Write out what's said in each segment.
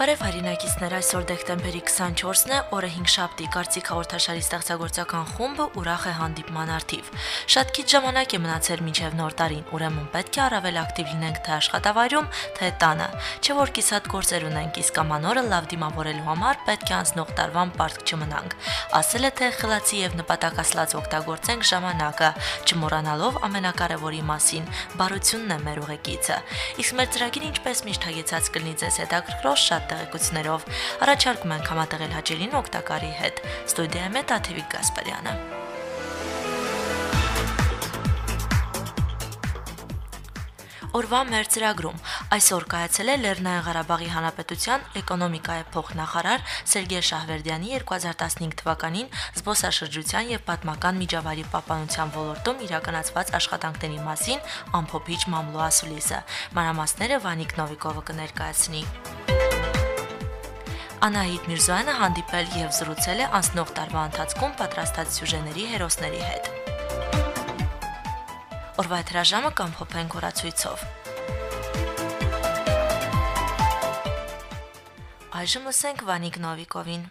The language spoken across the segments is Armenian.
Բարև հայրենակիցներ, այսօր դեկտեմբերի 24-ն է, օրը 5-շաբթի, Կարծիք հաղորդաշարի ստեղծագործական խումբը ուրախ է հանդիպման արդիվ։ Շատ քիչ ժամանակ է մնացել մինչև նոր տարին, ուրեմն պետք է առավել ակտիվ լինենք թե աշխատավայրում, թե տանը։ Չէ որ կիսատ գործեր ունենք, իսկ ամանորը լավ դիմավորելու համար պետք է անցնող տարվան պարտք չմնանք։ Ասել է թե խելացի եւ նպատակասլաց օգտագործենք ժամանակը, չմոռանալով ամենակարևորի մասին՝ բարությունն է մեր ուղեկիցը։ Իսկ մեր ծրագիրը ինչպես միշտ հագեցած կլինի ձեզ հետաքրքրող շատ տեղեկություններով, առաջարկում ենք համատեղել հաճելին օգտակարի հետ։ Ստուդիայում է Տաթևիկ Գասպարյանը։ Օրվա մեր ծրագրում այսօր կայացել է Լեռնային Ղարաբաղի Հանրապետության էկոնոմիկայի փոխնախարար Սերգեյ Շահվերդյանի 2015 թվականին զբոսաշրջության եւ պատմական միջավայրի պահպանության ոլորտում իրականացված աշխատանքների մասին ամփոփիչ մամլո ասուլիսը։ Մանրամասները Վանիկ Նովիկովը կներկայացնի։ Անահիտ Միրզոյանը հանդիպել եւ զրուցել է անցնող տարվա ընթացքում պատրաստած սյուժեների հերոսների հետ։ Օրվա հրաժամը կամփոփենք օրացույցով։ Այժմ լսենք Վանիկ Նովիկովին։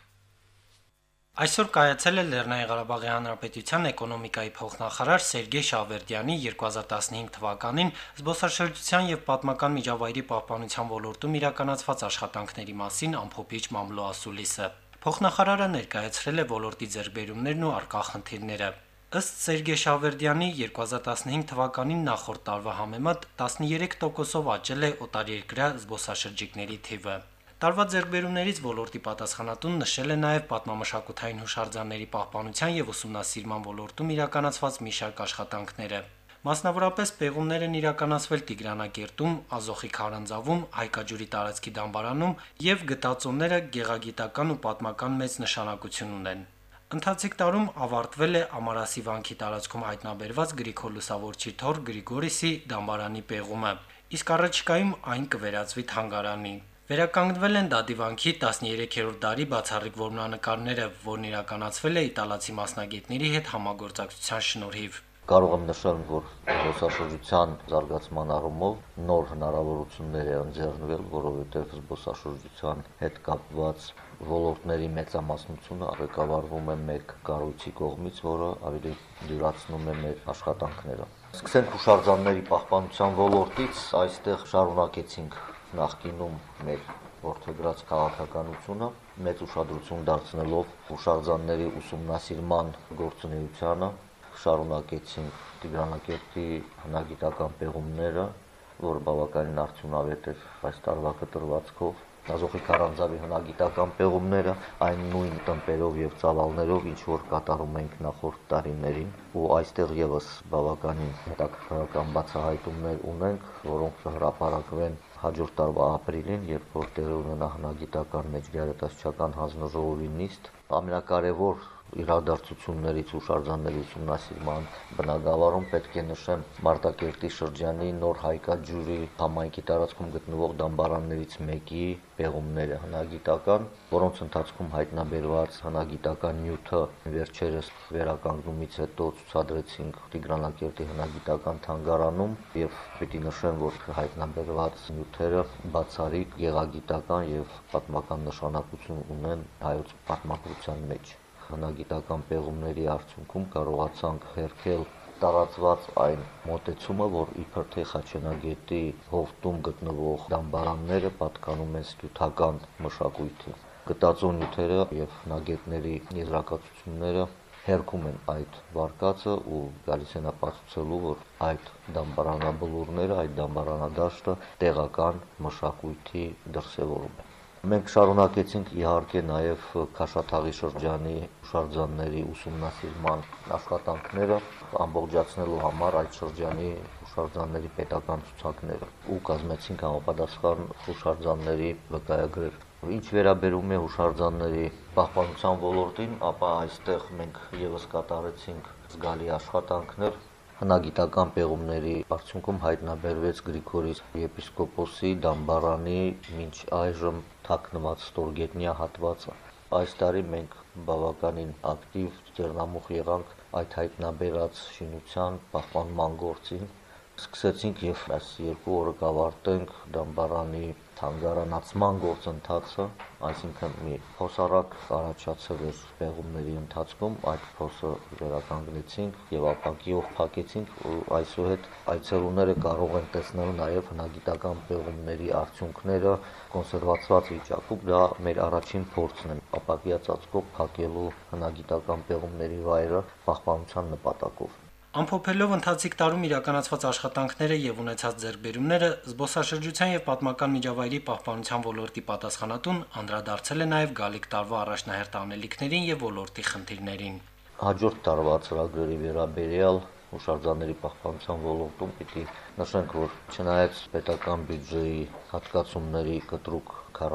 Այսօր կայացել է Լեռնային Ղարաբաղի Հանրապետության էկոնոմիկայի փոխնախարար Սերգեյ Շահվերդյանի 2015 թվականին զբոսաշրջության եւ պատմական միջավայրի պահպանության ոլորտում իրականացված աշխատանքների մասին ամփոփիչ մամլո ասուլիսը։ Փոխնախարարը ներկայացրել է ոլորտի ձեռքբերումներն ու առկա խնդիրները։ Ըստ Սերգեյ Շահվերդյանի 2015 թվականին նախորդ տարվա համեմատ 13%-ով աճել է օտարերկրյա զբոսաշրջիկների թիվը։ Տարվա ձեռքբերումներից ոլորտի պատասխանատուն նշել է նաև պատմամշակութային հուշարձանների պահպանության եւ ուսումնասիրման ոլորտում իրականացված մի շարք աշխատանքները։ Մասնավորապես պեղումներ են իրականացվել Տիգրանակերտում, Ազոխի քարանձավում, Հայկաջուրի տարածքի դամբարանում եւ գտածոները գեղագիտական ու պատմական մեծ նշանակություն ունեն։ Ընթացիկ տարում ավարտվել է Ամարասի վանքի տարածքում հայտնաբերված Գրիգոր Լուսավորչի թոռ Գրիգորիսի դամբարանի պեղումը, իսկ առաջիկայում այն կվերածվի թանգարանի։ Վերականգնվել են Դադիվանքի 13-րդ դարի բացառիկ որմնանկարները, որն իրականացվել է իտալացի մասնագետների հետ համագործակցության շնորհիվ։ Կարող եմ նշել, որ զբոսաշրջության զարգացման առումով նոր հնարավորություններ են ընձեռնվել, որովհետև զբոսաշրջության հետ կապված ոլորտների մեծամասնությունը ղեկավարվում է մեկ կառույցի կողմից, որը ավելի դյուրացնում է մեր աշխատանքները։ Սկսենք հուշարձանների պահպանության ոլորտից, այստեղ շարունակեցինք նախկինում մեր որդեգրած քաղաքականությունը, մեծ ուշադրություն դարձնելով հուշարձանների ուսումնասիրման գործունեությանը, շարունակեցինք Տիգրանակերտի հնագիտական պեղումները, որը բավականին արդյունավետ էր այս տարվա կտրվածքով, Ազոխի քարանձավի հնագիտական պեղումները այն նույն տեմպերով եւ ծավալներով, ինչ որ կատարում ենք նախորդ տարիներին, ու այստեղ եւս բավականին հետաքրքրական բացահայտումներ ունենք, որոնք կհրապարակվեն հաջորդ տարվա ապրիլին, երբ որ տեղի ունենա հնագիտական մեջգերատասչական հանձնաժողովի նիստ։ Ամենակարևոր իրադարձություններից հուշարձանների ուսումնասիրման բնագավառում պետք է նշեմ Մարտակերտի շրջանի Նոր Հայկաջուրի համայնքի տարածքում գտնվող դամբարաններից մեկի պեղումները հնագիտական, որոնց ընթացքում հայտնաբերված հնագիտական նյութը վերջերս վերականգնումից հետո ցուցադրեցինք Տիգրանակերտի հնագիտական թանգարանում եւ պիտի նշեմ, որ հայտնաբերված նյութերը բացառիկ գեղագիտական եւ պատմական նշանակություն ունեն հայոց պատմագրության մեջ։ Հնագիտական պեղումների արդյունքում կարողացանք հերքել տարածված այն մոտեցումը, որ իբր թե Խաչենագետի հովտում գտնվող դամբարանները պատկանում են ստութական մշակույթի։ Գտածո նյութերը եւ հնագետների եզրակացությունները հերքում են այդ վարկածը ու գալիս են ապացուցելու, որ այդ դամբարանաբլուրները, այդ դամբարանադաշտը տեղական մշակույթի դրսևորում է։ Մենք շարունակեցինք իհարկե նաև Քաշաթաղի շրջանի հուշարձանների ուսումնասիրման աշխատանքները, ամբողջացնելու համար այդ շրջանի հուշարձանների պետական ցուցակները ու կազմեցինք համապատասխան հուշարձանների վկայագրեր։ Ինչ վերաբերում է հուշարձանների պահպանության ոլորտին, ապա այստեղ մենք եւս կատարեցինք զգալի աշխատանքներ։ Հնագիտական պեղումների արդյունքում հայտնաբերվեց Գրիգորիս եպիսկոպոսի դամբարանի մինչ այժմ թաքնված ստորգետնյա հատվածը։ Այս տարի մենք բավականին ակտիվ ձեռնամուխ եղանք այդ հայտնաբերած շինության պահպանման գործին Սկսեցինք եւ այս 2 օրը կավարտենք Դամբարանի թանգարանացման գործընթացը, այսինքն մի փոսարակ առաջացել էր պեղումների ընթացքում, այդ փոսը վերականգնեցինք եւ ապակիով փակեցինք ու այսուհետ այցելուները կարող են տեսնել նաեւ հնագիտական պեղումների արդյունքները կոնսերվացված վիճակում։ Դա մեր առաջին փորձն է ապակիա ծածկով փակելու հնագիտական պեղումների վայրը պահպանության նպատակով։ Ամփոփելով ընթացիկ տարում իրականացված աշխատանքները եւ ունեցած ձեռքբերումները, զբոսաշրջության եւ պատմական միջավայրի պահպանության ոլորտի պատասխանատուն անդրադարձել է նաեւ գալիք տարվա առաջնահերթ անելիքներին եւ ոլորտի խնդիրներին։ Հաջորդ տարվա ծրագրերի վերաբերյալ հուշարձանների պահպանության ոլորտում պիտի նշենք, որ չնայած պետական բյուջեի հատկացումների կտրուկ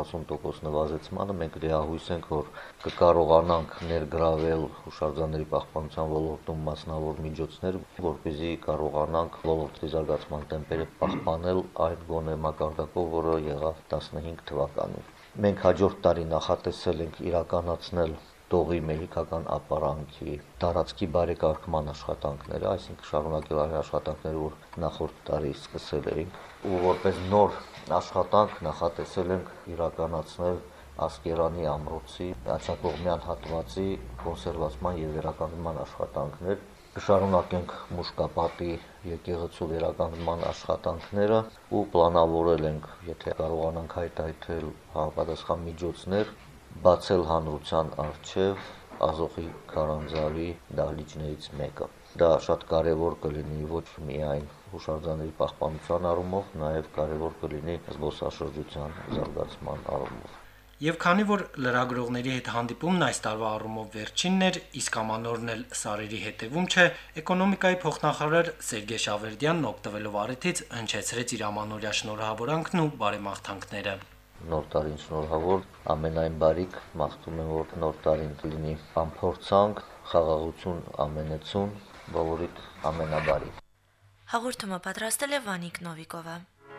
40% նվազեցմանը, մենք լիահույս ենք, որ կկարողանանք ներգրավել հուշարձանների պահպանության ոլորտում մասնավոր միջոցներ, որպեսզի կարողանանք ոլորտի զարգացման տեմպերը պահպանել այն գոնե մակարդակով, որը եղավ 15 թվականին։ Մենք հաջորդ տարի նախատեսել ենք իրականացնել Տողի մեհիկական ապարանքի տարածքի բարեկարգման աշխատանքները, այսինքն շարունակել այն աշխատանքները, որ նախորդ տարի սկսել էինք, ու որպես նոր աշխատանք նախատեսել ենք իրականացնել Ասկերանի ամրոցի աջակողմյան հատվածի կոնսերվացման եւ վերականգնման աշխատանքներ։ Կշարունակենք Մուշկապատի եկեղեցու վերականգնման աշխատանքները ու պլանավորել ենք, եթե կարողանանք հայտարարել համապատասխան միջոցներ, բացել հանրության առջև Ազոխի քարանձավի դահլիճներից մեկը։ Դա շատ կարևոր կլինի ոչ միայն հուշարձանների պահպանության առումով, նաև կարևոր կլինի զբոսաշրջության զարգացման առումով։ Եվ քանի որ լրագրողների հետ հանդիպումն այս տարվա առումով վերջինն էր, իսկ ամանորն էլ սարերի հետևում չէ, էկոնոմիկայի փոխնախարար Սերգեյ Շավերդյանն օգտվելով առիթից հնչեցրեց իր ամանորյա շնորհավորանքն ու բարեմաղթանքները։ Նոր տարին շնորհավոր, ամենայն բարիք, մաղթում եմ, որ նոր տարին լինի անփորձանք, խաղաղություն, ամենեցուն, բոլորիդ ամենաբարի։ Հաղորդումը պատրաստել է Վանիկ Նովիկովը։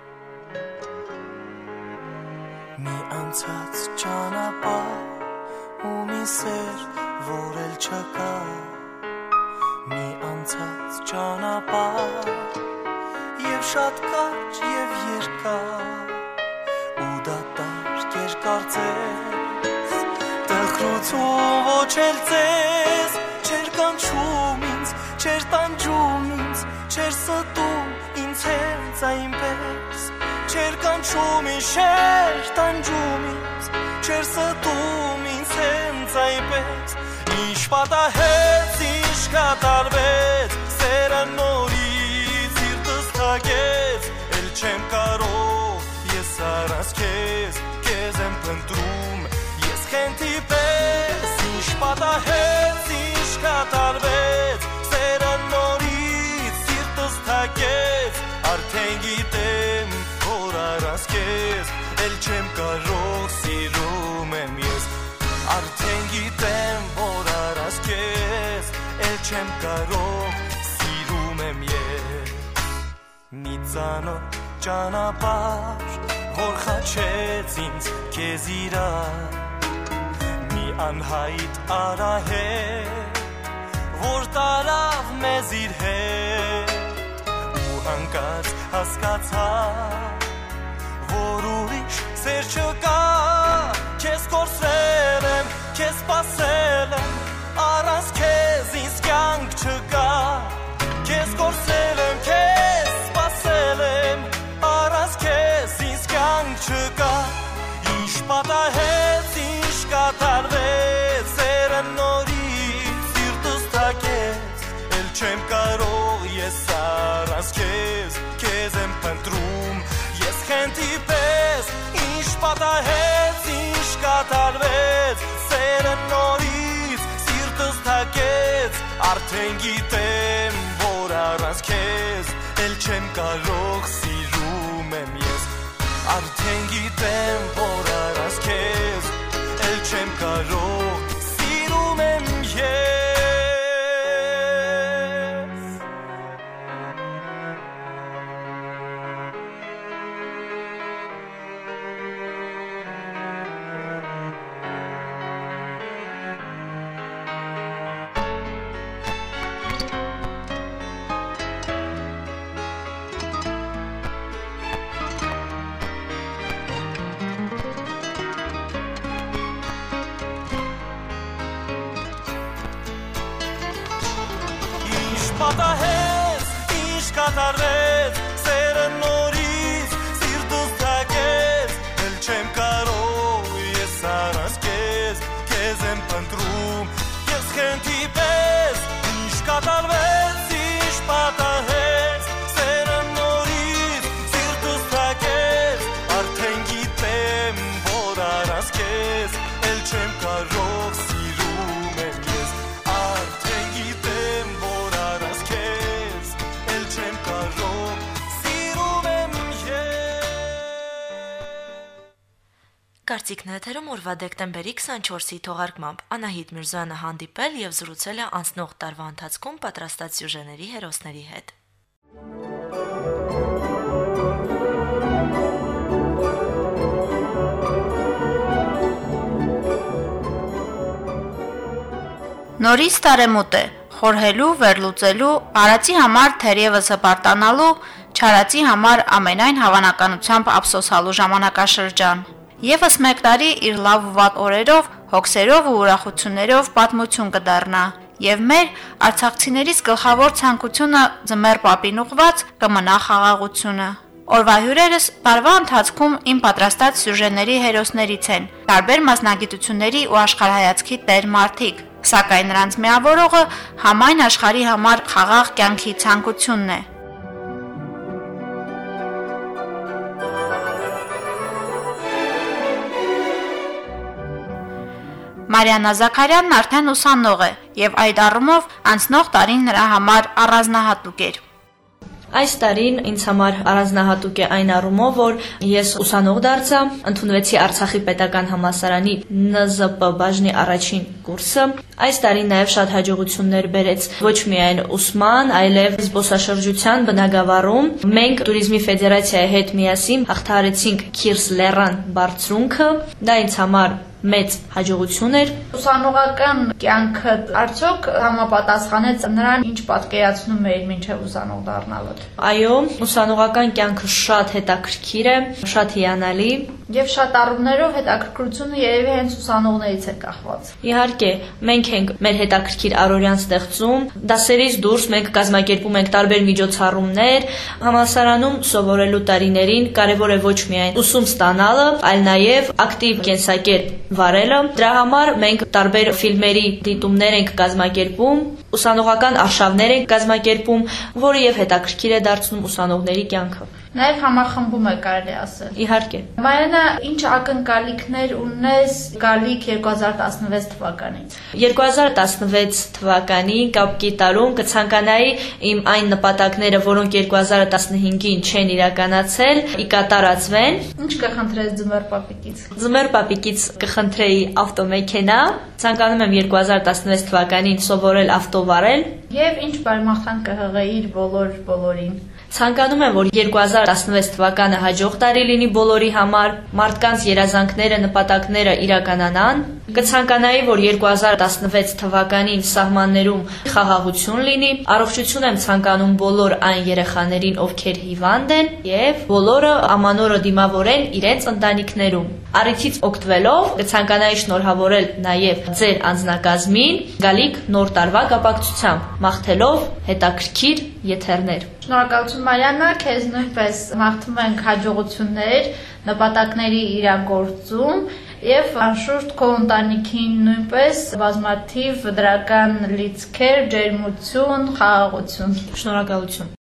Մի անցած ճանապարհ ու մի սեր, որ էլ չկա։ Մի անցած ճանապարհ եւ շատ կարճ եւ երկար ու դատարկ երկարծես տխրություն ոչ էլ ձեզ չեր կանչում ինձ, չեր տանջում ինձ, չեր ստում ինձ հենց այնպես, չեր կանչում ինձ, չեր տանջում ինձ, չեր ստում ինձ հենց այնպես, ինչ պատահեց, ինչ կատարվեց, սերը նորից սիրտս թակեց, էլ չեմ կարող, ես առանց քեզ եմ փնտրում, ես խենթի պես, ինչ պատահեց, ինչ կատարվեց, սերը նորից սիրտս թակեց, արդեն գիտեմ, որ առանց քեզ, էլ չեմ կարող, սիրում եմ ես, արդեն գիտեմ, որ առանց քեզ, էլ չեմ կարող, սիրում եմ ես, մի ծանոթ ճանապարհ, որ խաչեց ինձ քեզ իրար, մի անհայտ արահետ, որ տարավ մեզ իր հետ, ու անկած հասկացա, որ ուրիշ սեր չկա, քեզ կորսրել եմ, քեզ սպասել եմ, առանց քեզ ինձ կյանք չկա, քեզ կորսրել եմ, քեզ սպասել եմ, առանց քեզ ինձ կյանք չկա, ինչ պատահեց, ինչ կատարվեց, սերը նորից սիրտս թակեց, էլ չեմ կարող ես առանց քեզ եմ փնտրում, ես խենթի պես, ինչ պատահեց, ինչ կատարվեց, սերը նորից սիրտս թակեց, արդեն գիտեմ, որ առանց քեզ, էլ չեմ կարող, սիրում եմ ես, արդեն գիտեմ, որ առանց քեզ, էլ չեմ կարող, սիրում եմ ես։ պատահեց, ինչ կատարվեց, սերը նորից սիրտուս թակեց, էլ չեմ կարող ես առանց քեզ, քեզ եմ փնտրում, ես խենթի պես, ինչ կատարվեց, ինչ պատահեց, սերը նորից սիրտուս թակեց, արդեն գիտեմ, որ առանց քեզ, էլ չեմ կարող սիրում եմ քեզ, արդեն գիտեմ, որ առանց քեզ, էլ չեմ կարող սիրում եմ Կարծիքն եթերում օրվա դեկտեմբերի 24-ի թողարկմամբ Անահիտ Միրզոյանը հանդիպել եւ զրուցել է անցնող տարվա ընթացքում պատրաստած սյուժեների հերոսների հետ։ Նորից տարեմուտ է, խորհելու, վերլուծելու, արածի համար թերևս հպարտանալու, չարածի համար ամենայն հավանականությամբ ափսոսալու ժամանակաշրջան։ Եվս մեկ տարի իր լավ ու վատ օրերով, հոգսերով ու ուրախություններով պատմություն կդառնա, եւ մեր արցախցիներից գլխավոր ցանկությունը ձմեռ պապին ուղված կմնա խաղաղությունը։ Օրվա հյուրերս տարվա ընթացքում իմ պատրաստած սյուժեների հերոսներից են, տարբեր մասնագիտությունների ու աշխարհայացքի տեր մարդիկ, սակայն նրանց միավորողը համայն աշխարհի համար խաղաղ կյանքի ցանկությունն է։ Մարիաննա Զաքարյանն արդեն ուսանող է, եւ այդ առումով անցնող տարին նրա համար առանձնահատուկ էր։ Այս տարին ինձ համար առանձնահատուկ է այն առումով, որ ես ուսանող դարձա, ընդունվեցի Արցախի պետական համալսարանի ՆԶՊ բաժնի առաջին կուրսը։ Այս տարին նաև շատ հաջողություններ բերեց ոչ միայն ուսման, այլև զբոսաշրջության բնագավառում։ Մենք Տուրիզմի ֆեդերացիայի հետ միասին հաղթահարեցինք Քիրս Լեռան բարձրունքը։ Դա ինձ համար մեծ հաջողություն էր։ Ուսանողական կյանքը արդյոք համապատասխանեց նրան, ինչ պատկերացնում էիր մինչև ուսանող դառնալուդ։ Այո, ուսանողական կյանքը շատ հետաքրքիր է, շատ հիանալի։ Եվ շատ առումներով հետաքրքրությունը երևի հենց ուսանողներից է կախված։ Իհարկե, մենք ենք մեր հետաքրքիր առօրյան ստեղծում, դասերից դուրս մենք կազմակերպում ենք տարբեր միջոցառումներ, համալսարանում սովորելու տարիներին կարևոր է ոչ միայն ուսում ստանալը, այլ նաև ակտիվ կենսակերպ վարելը։ Դրա համար մենք տարբեր ֆիլմերի դիտումներ ենք կազմակերպում, ուսանողական արշավներ ենք կազմակերպում, որը եւ հետաքրքիր է դարձնում ուսանողների կյանքը։ Նաև համախմբում է կարելի ասել։ Իհարկե։ Մարիաննա, ինչ ակնկալիքներ ունես գալիք 2016 թվականից։ 2016 թվականի կապկի տարում կցանկանայի իմ այն նպատակները, որոնք 2015-ին չեն իրականացել, ի կատարածվեն։ Ինչ կխնդրես ձմեռ պապիկից։ Ձմեռ պապիկից կխնդրեի ավտոմեքենա, ցանկանում եմ 2016 թվականին սովորել ավտո վարել։ Եվ ինչ բարմաղթանք կհղեիր բոլորին։ Ցանկանում եմ, որ 2016 թվականը հաջող տարի լինի բոլորի համար, մարդկանց երազանքները, նպատակները իրականանան։ Կցանկանայի, որ 2016 թվականին սահմաններում խաղաղություն լինի, առողջություն եմ ցանկանում բոլոր այն երեխաներին, ովքեր հիվանդ են, եւ բոլորը ամանորը դիմավորեն իրենց ընտանիքներում։ Առիթից օգտվելով կցանկանայի շնորհավորել նաև ձեր անձնակազմին գալիք նոր տարվա կապակցությամբ, մաղթելով հետաքրքիր եթերներ։ Շնորհակալություն Մարիաննա, քեզ նույնպես մաղթում ենք հաջողություններ, նպատակների իրագործում եւ անշուշտ քո ընտանիքին նույնպես բազմաթիվ դրական լիցքեր, ջերմություն, խաղաղություն։ Շնորհակալություն։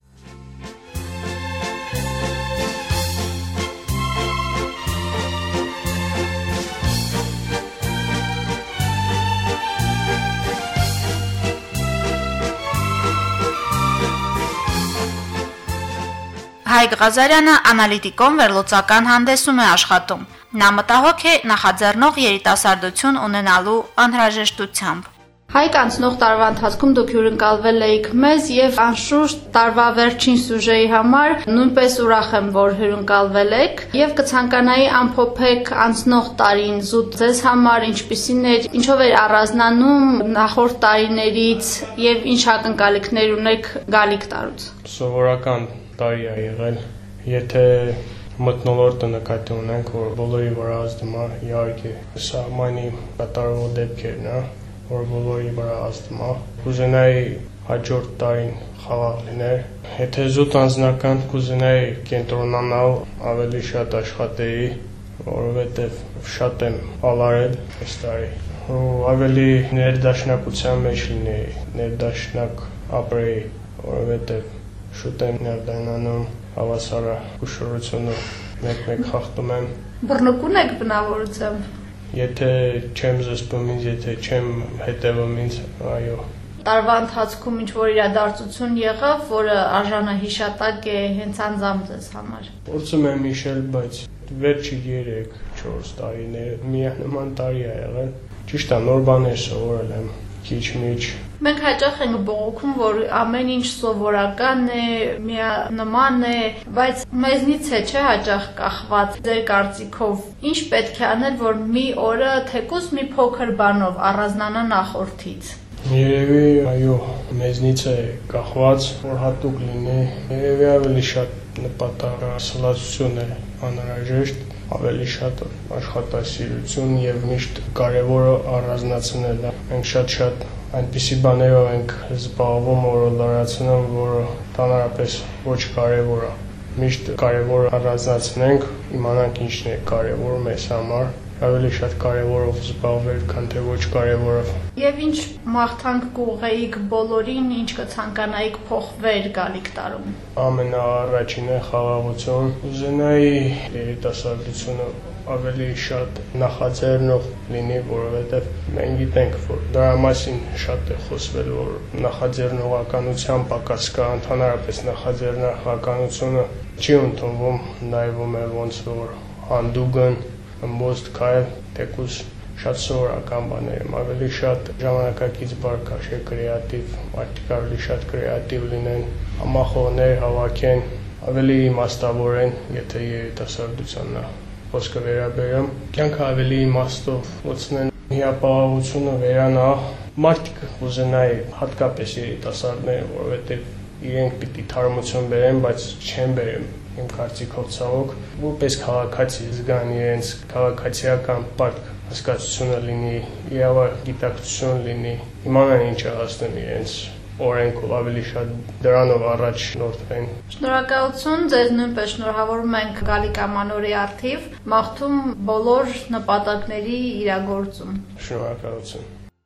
Հայկ Ղազարյանը անալիտիկոն վերլուծական հանդեսում է աշխատում։ Նա մտահոգ է նախաձեռնող երիտասարդություն ունենալու անհրաժեշտությամբ։ Հայկ, անցնող տարվա ընթացքում դուք հյուրընկալվել եք մեզ եւ անշուշտ տարվա վերջին սյուժեի համար նույնպես ուրախ եմ, որ հյուրընկալվել եք եւ կցանկանայի ամփոփեք անցնող տարին զուտ ձեզ համար ինչպիսին էր, ինչով էր առանձնանում նախորդ տարիներից եւ ինչ ակնկալիքներ ունեք գալիք տարուց։ Սովորական տարի է եղել, եթե մթնոլորտը նկատի ունենք, որ բոլորի վրա ազդում է, իհարկե սահմանի կատարվող դեպքերն է, որ բոլորի վրա ազդում է։ Կուզենայի հաջորդ տարին խաղաղ լիներ։ Եթե զուտ անձնական կուզենայի կենտրոնանալ, ավելի շատ աշխատեի, որովհետև շատ եմ ավարել այս տարի։ Ու ավելի ներդաշնակության մեջ լինեի, ներդաշնակ ապրեի, որովհետև շուտ եմ ներդայնանում հավասարակշռությունը մեկ-մեկ խախտում եմ։ Բռնկուն եք բնավորությամբ։ Եթե չեմ զսպում ինձ, եթե չեմ հետևում ինձ, այո։ Տարվա ընթացքում ինչ-որ իրադարձություն եղավ, որը արժանը հիշատակ է հենց անձամբ ձեզ համար։ Փորձում եմ հիշել, բայց վերջի 3-4 տարիները միանման տարի ա եղել։ Ճիշտ է, նոր բաներ սովորել եմ, քիչ-միչ։ Մենք հաճախ ենք բողոքում, որ ամեն ինչ սովորական է, միանման է, բայց մեզնից է չէ հաճախ կախված ձեր կարծիքով։ Ինչ պետք է անել, որ մի օրը թեկուզ մի փոքր բանով առանձնանա նախորդից։ Երևի, այո, մեզնից է կախված, որ հատուկ լինի, երևի ավելի շատ նպատակասլացություն է անհրաժեշտ, ավելի շատ աշխատասիրություն եւ միշտ կարեւորը առանձնացնել է։ Մենք շատ այնպիսի բաներով ենք զբաղվում, որը լրացնում, որը ընդհանրապես ոչ կարևոր է։ Միշտ կարևոր առանձնացնենք, իմանանք ինչն է կարևոր մեզ համար, ավելի շատ կարևորով զբաղվել, քան թե ոչ կարևորով։ Եվ ինչ մաղթանք կուղեիք բոլորին, ինչ կցանկանայիք փոխվեր գալիք տարում։ Ամենաառաջինը խաղաղություն, ուզենայի երիտասարդությունը ավելի շատ նախաձեռնող լինի, որովհետև մենք գիտենք, որ դրա մասին շատ է խոսվել, որ նախաձեռնողականության պակաս կա, ընդհանրապես նախաձեռնողականությունը չի ընդունվում, նայվում է ոնց որ հանդուգն, ըմբոստ քայլ, թեկուզ շատ սովորական բաներ եմ, ավելի շատ ժամանակակից բարգաշ է կրեատիվ, մարդիկ ավելի շատ կրեատիվ լինեն, համախոհներ հավաքեն, ավելի իմաստավոր են, եթե երիտասարդությանն է խոսքը վերաբերեմ, կյանքը ավելի իմաստով ոցնեն, հիապաղաղությունը վերանա, մարդիկ ուզենայի հատկապես երիտասարդները, որովհետև իրենք պիտի թարմություն բերեն, բայց չեն բերեմ իմ կարծիքով ցավոք, որպես քաղաքացի զգան իրենց քաղաքացիական պարտք հասկացությունը լինի, իրավագիտակցություն լինի, իմանան ինչ է հասնում իրենց օրենքով, ավելի շատ դրանով առաջ շնորհվեն։ Շնորհակալություն, ձեզ նույնպես շնորհավորում ենք գալիք ամանորի առթիվ, մաղթում բոլոր նպատակների իրագործում։ Շնորհակալություն։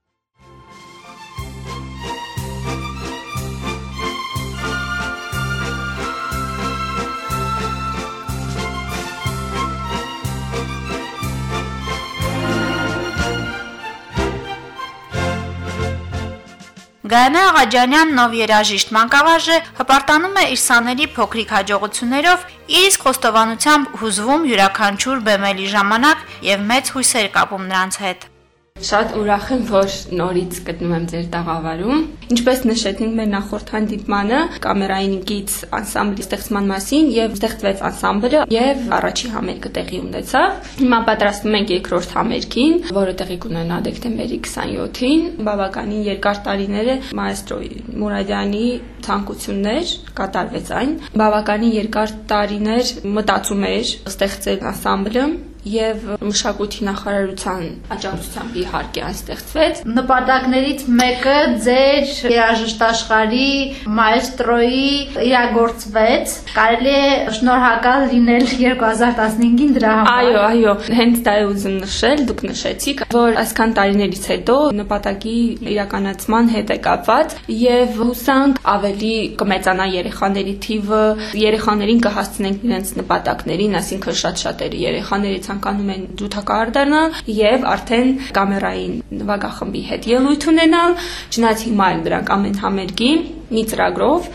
Գայանե Աղաջանյան նով երաժիշտ մանկավարժը հպարտանում է իր սաների փոքրիկ հաջողություններով, իր իսկ խոստովանությամբ հուզվում յուրաքանչյուր բեմելի ժամանակ եւ մեծ հույսեր կապում նրանց հետ։ Շատ ուրախ եմ, որ նորից գտնում եմ ձեր տաղավարում։ Ինչպես նշեցինք մեր նախորդ հանդիպմանը, կամերայինից անսամբլի ստեղծման մասին եւ ստեղծվեց անսամբլը եւ առաջի համերգը տեղի ունեցավ։ Հիմա պատրաստվում ենք երկրորդ համերգին, որը տեղի կունենա դեկտեմբերի 27-ին։ Բավականին երկար տարիներ է մայստրո Մուրադյանի ցանկություններ կատարվեց այն։ Բավականին երկար տարիներ մտածում էր ստեղծել անսամբլը եւ մշակույթի նախարարության աջակցությամբ իհարկե այն ստեղծվեց։ Նպատակներից մեկը ձեր երաժշտաշխարհի մայստրոյի իրագործվեց։ Կարելի է շնորհակալ լինել 2015-ին դրա համար։ Այո, հենց դա է ուզում նշել, դուք նշեցիք, որ այսքան տարիներից հետո նպատակի իրականացման հետ է կապված եւ հուսանք ավելի կմեծանա երեխաների թիվը, երեխաներին կհասցնենք իրենց նպատակներին, այսինքն շատ-շատերը երեխաների ցանկանում են ջութակահար դառնալ եւ արդեն կամերային նվագախմբի հետ ելույթ ունենալ, չնայած հիմա դրանք ամեն համերգի մի ծրագրով,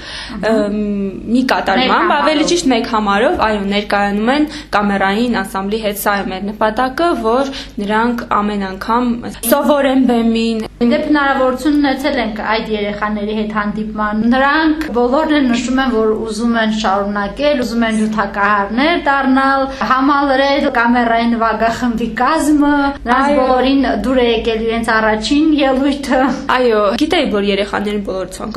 մի կատարմամբ, ավելի ճիշտ մեկ համարով, այո, ներկայանում են կամերային անսամբլի հետ, սա է մեր նպատակը, որ նրանք ամեն անգամ սովորեն բեմին։ Դեպ հնարավորություն ունեցել ենք այդ երեխաների հետ հանդիպման։ Նրանք բոլորն էլ նշում են, որ ուզում են շարունակել, ուզում են ջութակահարներ դառնալ, համալրել կամերային նվագախմբի կազմը, նրանց բոլորին դուր է եկել իրենց առաջին ելույթը։ Այո, գիտեի, որ երեխաներին բոլորը ցանկանում են դա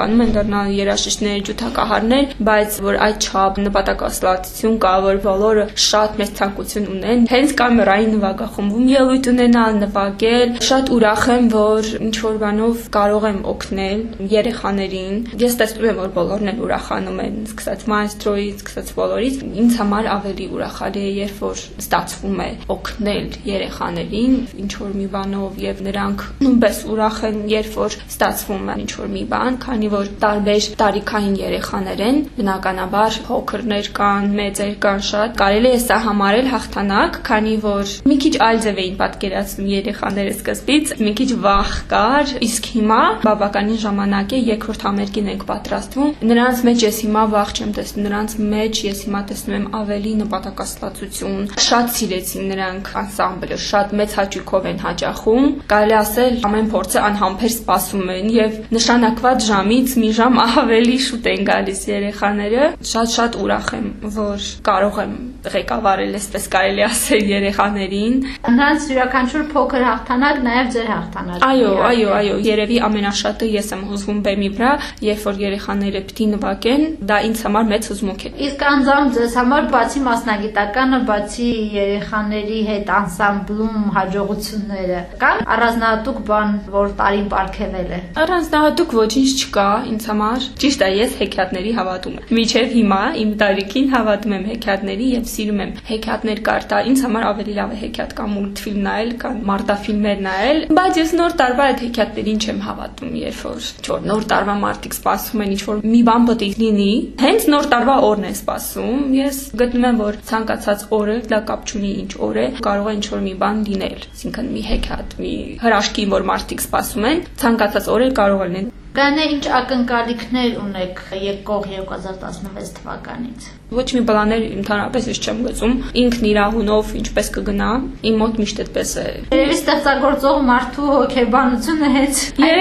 դառնալ երաժիշտներ, ջութակահարներ, բայց որ այդ չափ նպատակասլացություն կա, որ բոլորը շատ մեծ ցանկություն ունեն հենց կամերային նվագախմբում ելույթ ունենալ, նվագել։ Շատ ուրախ եմ, որ ինչ որ բանով կարող եմ օգնել երեխաներին։ Ես տեսնում եմ, որ բոլորն էլ ուրախանում են, սկսած մայստրոից, սկսած բոլորից։ Ինձ համար ավելի ուրախալի է, երբ որ ստացվում է օգնել երեխաներին ինչ որ մի բանով եւ նրանք նույնպես ուրախ են, երբ որ ստացվում է ինչ որ մի բան, քանի որ տարբեր տարիքային երեխաներ են, բնականաբար փոքրներ կան, մեծեր կան շատ։ Կարելի է սա համարել հաղթանակ, քանի որ մի քիչ այլ ձև էին պատկերացնում երեխաները սկզբից, մի քիչ վախ կար, իսկ հիմա բավականին ժամանակ է, երկրորդ համերգին ենք պատրաստվում։ Նրանց մեջ ես հիմա վախ չեմ տեսնում, նրանց մեջ ես հիմա տեսնում եմ ավելի նպատակասլացություն։ Շատ սիրեցին նրանք անսամբլը, շատ մեծ հաճույքով են հաճախում։ Կարելի ասել ամեն փորձը անհամբեր սպասում են եւ նշանակված ժամից մի ժամ ավելի շուտ են գալիս երեխաները։ Շատ ուրախ եմ, որ կարող եմ ղեկավարել, այսպես կարելի ասել, երեխաներին։ Նրանց յուրաքանչյուր փոքր հաղթանակ նաեւ ձեր հաղթանակն է։ Այո, երևի ամենաշատը ես եմ հուզվում բեմի վրա, երբ որ երեխաները պիտի նվագեն, դա ինձ համար մեծ հուզմունք է։ Իսկ անձամբ ձեզ համար բացի մասնագիտականը, բացի երեխաների հետ անսամբլում հաջողությունները, կա առանձնահատուկ բան, որ տարին պարգևել է։ Առանձնահատուկ ոչինչ չկա ինձ համար։ Ճիշտ է, ես հեքիաթների հավատում եմ։ Մինչև հիմա իմ տարիքին հավատում եմ հեքիաթների եւ սիրում եմ հեքիաթներ կարդալ։ Ինձ համար ավելի լավ է հեքիաթ կամ մուլտֆիլմ նայել, կամ մարտաֆիլմեր նայել, բայց ես նոր տարվա այդ հեքիաթներին չեմ հավատում, երբ որ նոր տարվա մարդիկ սպասում են ինչ-որ մի բան պետք է լինի, հենց նոր տարվա օրն է սպասում։ Ես գտնում եմ, որ ցանկացած օրը դա կապ չունի ինչ օր է, կարող է ինչ-որ մի բան լինել, այսինքն մի հեքիաթ, մի հրաշքի, որ մարդիկ սպասում են, ցանկացած օր կարող է լինել։ Գանե ինչ ակնկալիքներ ունեք եկող 2016 թվականից։ Ոչ մի բաներ ընդհանրապես ես չեմ գծում, ինքն իր ahunով ինչպես կգնա, իմ մոտ միշտ այդպես է։ Երևի ստեղծագործող մարդու հոգեբանությունը հենց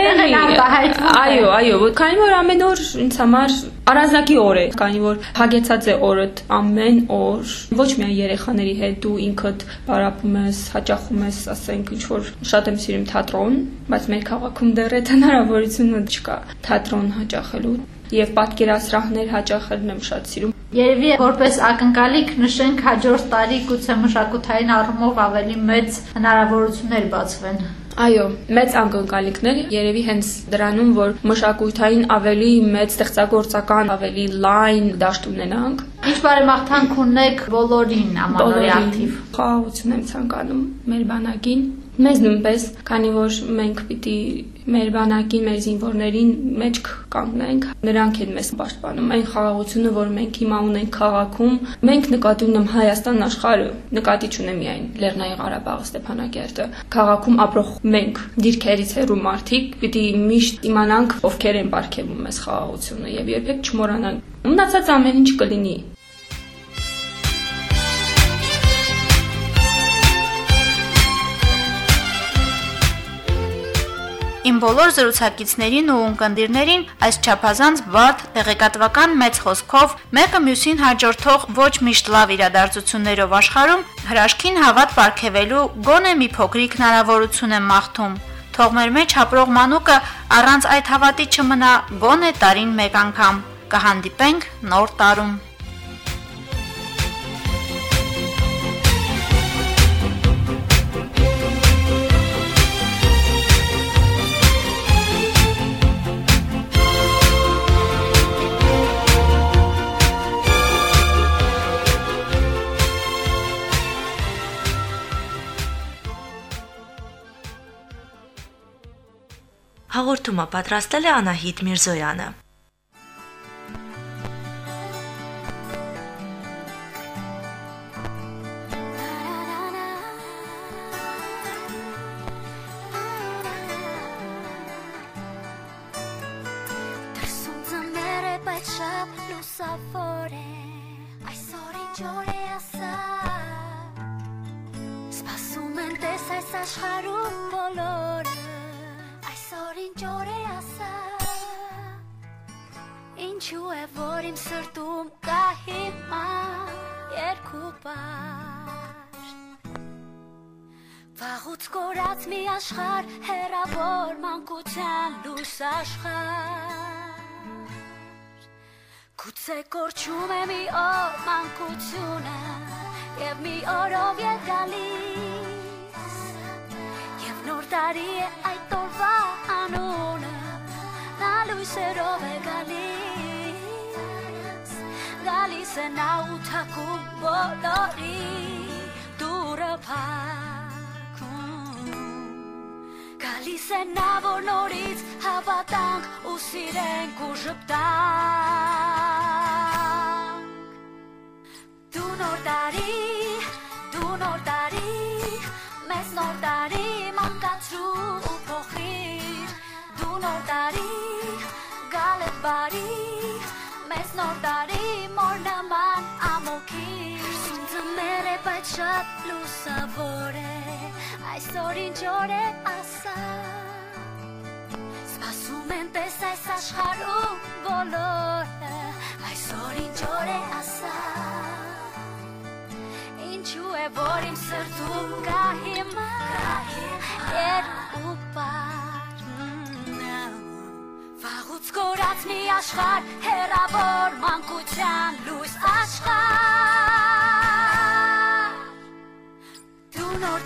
Այո, քանի որ ամեն օր ինձ համար առանձնակի օր է, քանի որ հագեցած է օրդ ամեն օր, ոչ միայն երեխաների հետ, դու ինքդ պարապում ես, հաճախում ես, ասենք ինչ որ շատ եմ սիրում թատրոն, բայց մեր քաղաքում դեռ այդ հնարավորությունը չկա թատրոն հաճախելու եւ պատկերասրահներ հաճախելն եմ շատ սիրում։ Երևի որպես ակնկալիք նշենք հաջորդ տարի գուցե մշակութային առումով ավելի մեծ հնարավորություններ բացվեն։ Այո, մեծ ակնկալիքներ երևի հենց դրանում, որ մշակութային ավելի մեծ ստեղծագործական, ավելի լայն դաշտ ունենանք։ Ինչ բարեմաղթանք ունեք բոլորին ամանորի ակտիվ։ Խաղաղություն եմ ցանկանում մեր բանակին, մեզ նույնպես, քանի որ մենք պիտի մեր բանակին, մեր զինվորներին մեջք կանգնենք, նրանք են մեզ պաշտպանում։ Այն խաղաղությունը, որ մենք հիմա ունենք քաղաքում, մենք նկատի ունեմ Հայաստան աշխարհը, նկատի չունեմ միայն Լեռնային Ղարաբաղը, Ստեփանակերտը։ Քաղաքում ապրող մենք, դիրքերից հեռու մարդիկ, պիտի միշտ իմանանք ովքեր են պարգևում մեզ խաղաղությունը եւ երբեք չմոռանանք։ Մնացած ամեն ինչ կլինի։ Իմ բոլոր զրուցակիցներին ու ունկնդիրներին այս չափազանց բարդ տեղեկատվական մեծ խոսքով մեկը մյուսին հաջորդող ոչ միշտ լավ իրադարձություններով աշխարհում հրաշքին հավատ պարգևելու գոնե մի փոքրիկ հնարավորություն եմ մաղթում։ Թող մեր մեջ ապրող մանուկը առանց այդ հավատի չմնա գոնե տարին մեկ անգամ։ Կհանդիպենք նոր տարում։ Հաղորդումը պատրաստել է Անահիտ Միրզոյանը։ Սպասում են տես այս աշխարհում բոլորը ինչ օր է ասա Ինչու է որ իմ սրտում կա հիմա երկու բար Վաղուց կորած մի աշխարհ հեռավոր մանկության լույս աշխարհ Գուցե կորչում է մի օր մանկությունը Եվ մի օրով է գալիս Եվ նոր տարի է այդ օրվա անունը Նա լույսերով է գալիս Գալիս է նա ու թակում բոլորի դուրը փակում Գալիս է նա որ նորից հավատանք ու սիրենք ու ժպտանք Դու նոր տարի, մեզ նոր տարի մանկացրու ու փոխիր Դու նոր տարի, գալ է բարի, մեզ նոր տարի մոր նման ամոքիր Ձմեր է բայց շատ լուսավոր է, այսօր ինչ օր է ասա Սպասում են տես այս աշխարհում բոլորը, այսօր ինչ օր է ասա Ինչու է որ իմ սրտում կա հիմա երկու պար Վաղուց կորացնի աշխարհ հեռավոր մանկության լույս աշխարհ Դու նոր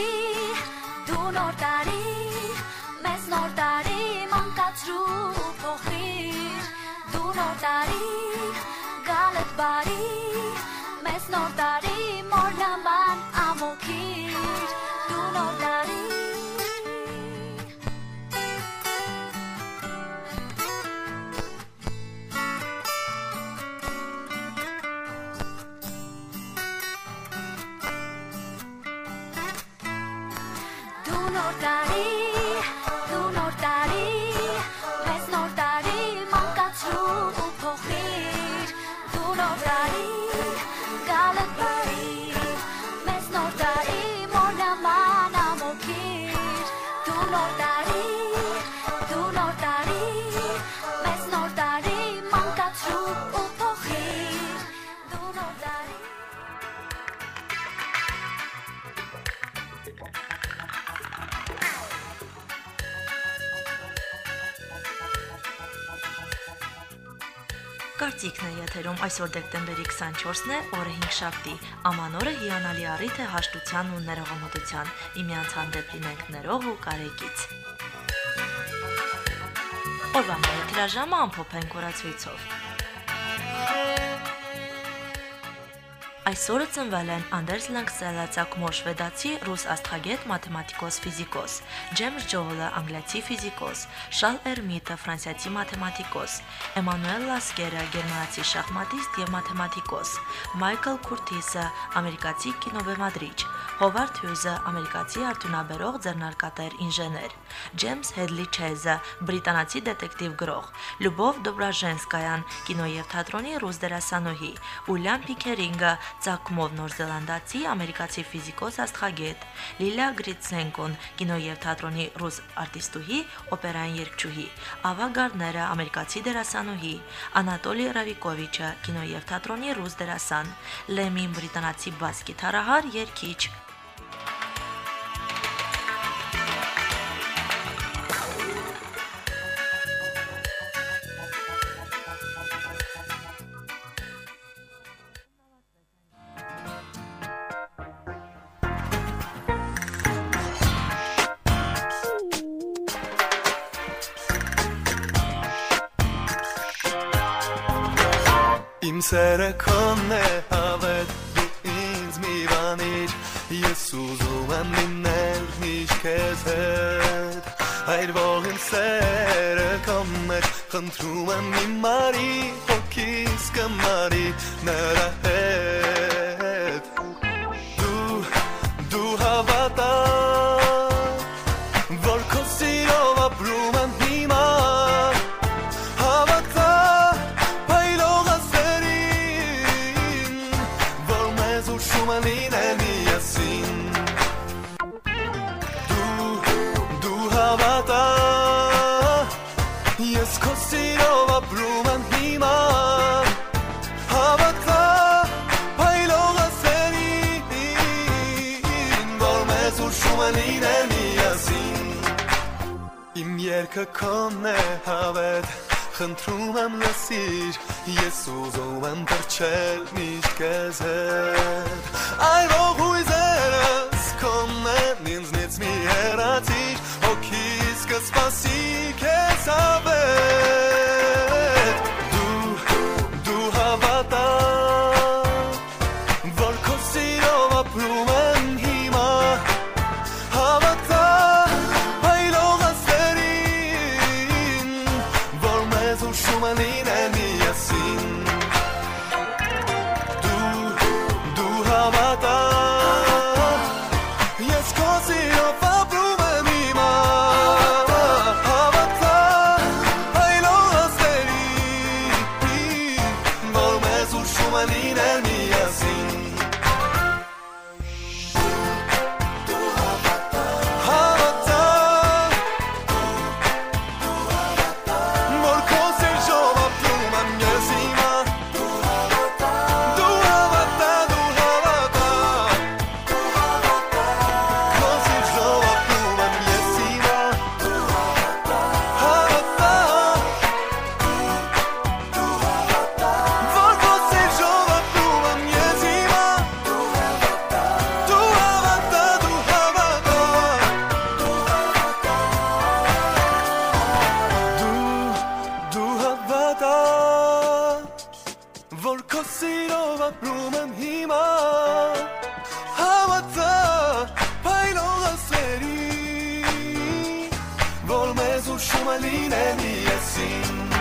տարի, մեզ նոր տարի մանկացրու փոխիր Դու նոր տարի, գալ է բարի, մեզ նոր տարի մոր նման ամոքիր Դու նոր տարի Դու նոր տարի, մեզ նոր տարի մանկացրու ու փոխիր Դու նոր տարի, գալ է բարի, մեզ նոր տարի մոր նման ամոքիր Դու նոր տարի, մեզ նոր տարի մանկացրու ու փոխիր Դու նոր տարի Կարծիքն է եթերում այսօր դեկտեմբերի 24-ն է, օրը 5 շաբթի, ամանորը հիանալի առիթ է հաշտության ու ներողամտության, միմյանց հանդեպ լինենք ներող ու կարեկից։ Օրվա եթերաժամը ամփոփենք օրացույցով։ Այսօրը ծնվել են Անդերս Լանգսելացակմոր շվեդացի ռուս աստղագետ, մաթեմատիկոս, ֆիզիկոս, Ջեյմս Ջոլը անգլիացի ֆիզիկոս, Շարլ Էրմիտը ֆրանսիացի մաթեմատիկոս, Էմանուել Լասկերը գերմանացի շախմատիստ եւ մաթեմատիկոս, Մայքլ Քուրթիսը ամերիկացի կինոբեմադրիչ, Հովարդ Հյուզը ամերիկացի արդյունաբերող ձեռնարկատեր ինժեներ, Ջեյմս Հեդլի Չեզը բրիտանացի դետեկտիվ գրող, Լյուբով Դոբրաժենսկայան կինո եւ թատրոնի ռուս դերասանուհի, Ուիլյամ Փիկերինգը Ծակմով նորզելանդացի ամերիկացի ֆիզիկոս աստղագետ, Լիլիա Գրիցենկոն կինո եւ թատրոնի ռուս արտիստուհի, օպերային երգչուհի, Ավա Գարները ամերիկացի դերասանուհի, Անատոլի Ռավիկովիչը կինո եւ թատրոնի ռուս դերասան, Լեմին բրիտանացի բաս գիտարահար, երգիչ Իմ սերը քոնն է հավետ դու ինձ մի բանիր Ես ուզում եմ լինել միշտ քեզ հետ Այրվող իմ սերը քոնն է խնդրում եմ մի մարի հոգիս կմարի նրա հետ Դու հավատա որ քո սիրով ապրում եմ հիմա Ես քո սիրով ապրում եմ հիմա Հավատա փայլող ասերին Որ մեզ ուշում են լինել միասին Իմ երգը քոնն է հավետ խնդրում եմ լսիր, ես ուզում եմ դրչել միշտ քեզ հետ, այ ողույզերս կոմեն ինձնից մի հեռացիր, հոգիս կսպասի քեզ հավետ, դու հավատա, որ քո սիրով ապրում եմ հիմա, հավատա փայլող աստերին, որ մեզ ուշում են լինել միասին, դու հավատա, ես քո սիրով ապրում եմ հիմա, հավատա փայլող աստերին, որ մեզ ուշում են լինել միասին. Որ քո սիրով ապրում եմ հիմա, հավատա փայլող աստղերի, որ մեզ ուշում է լինել միասին.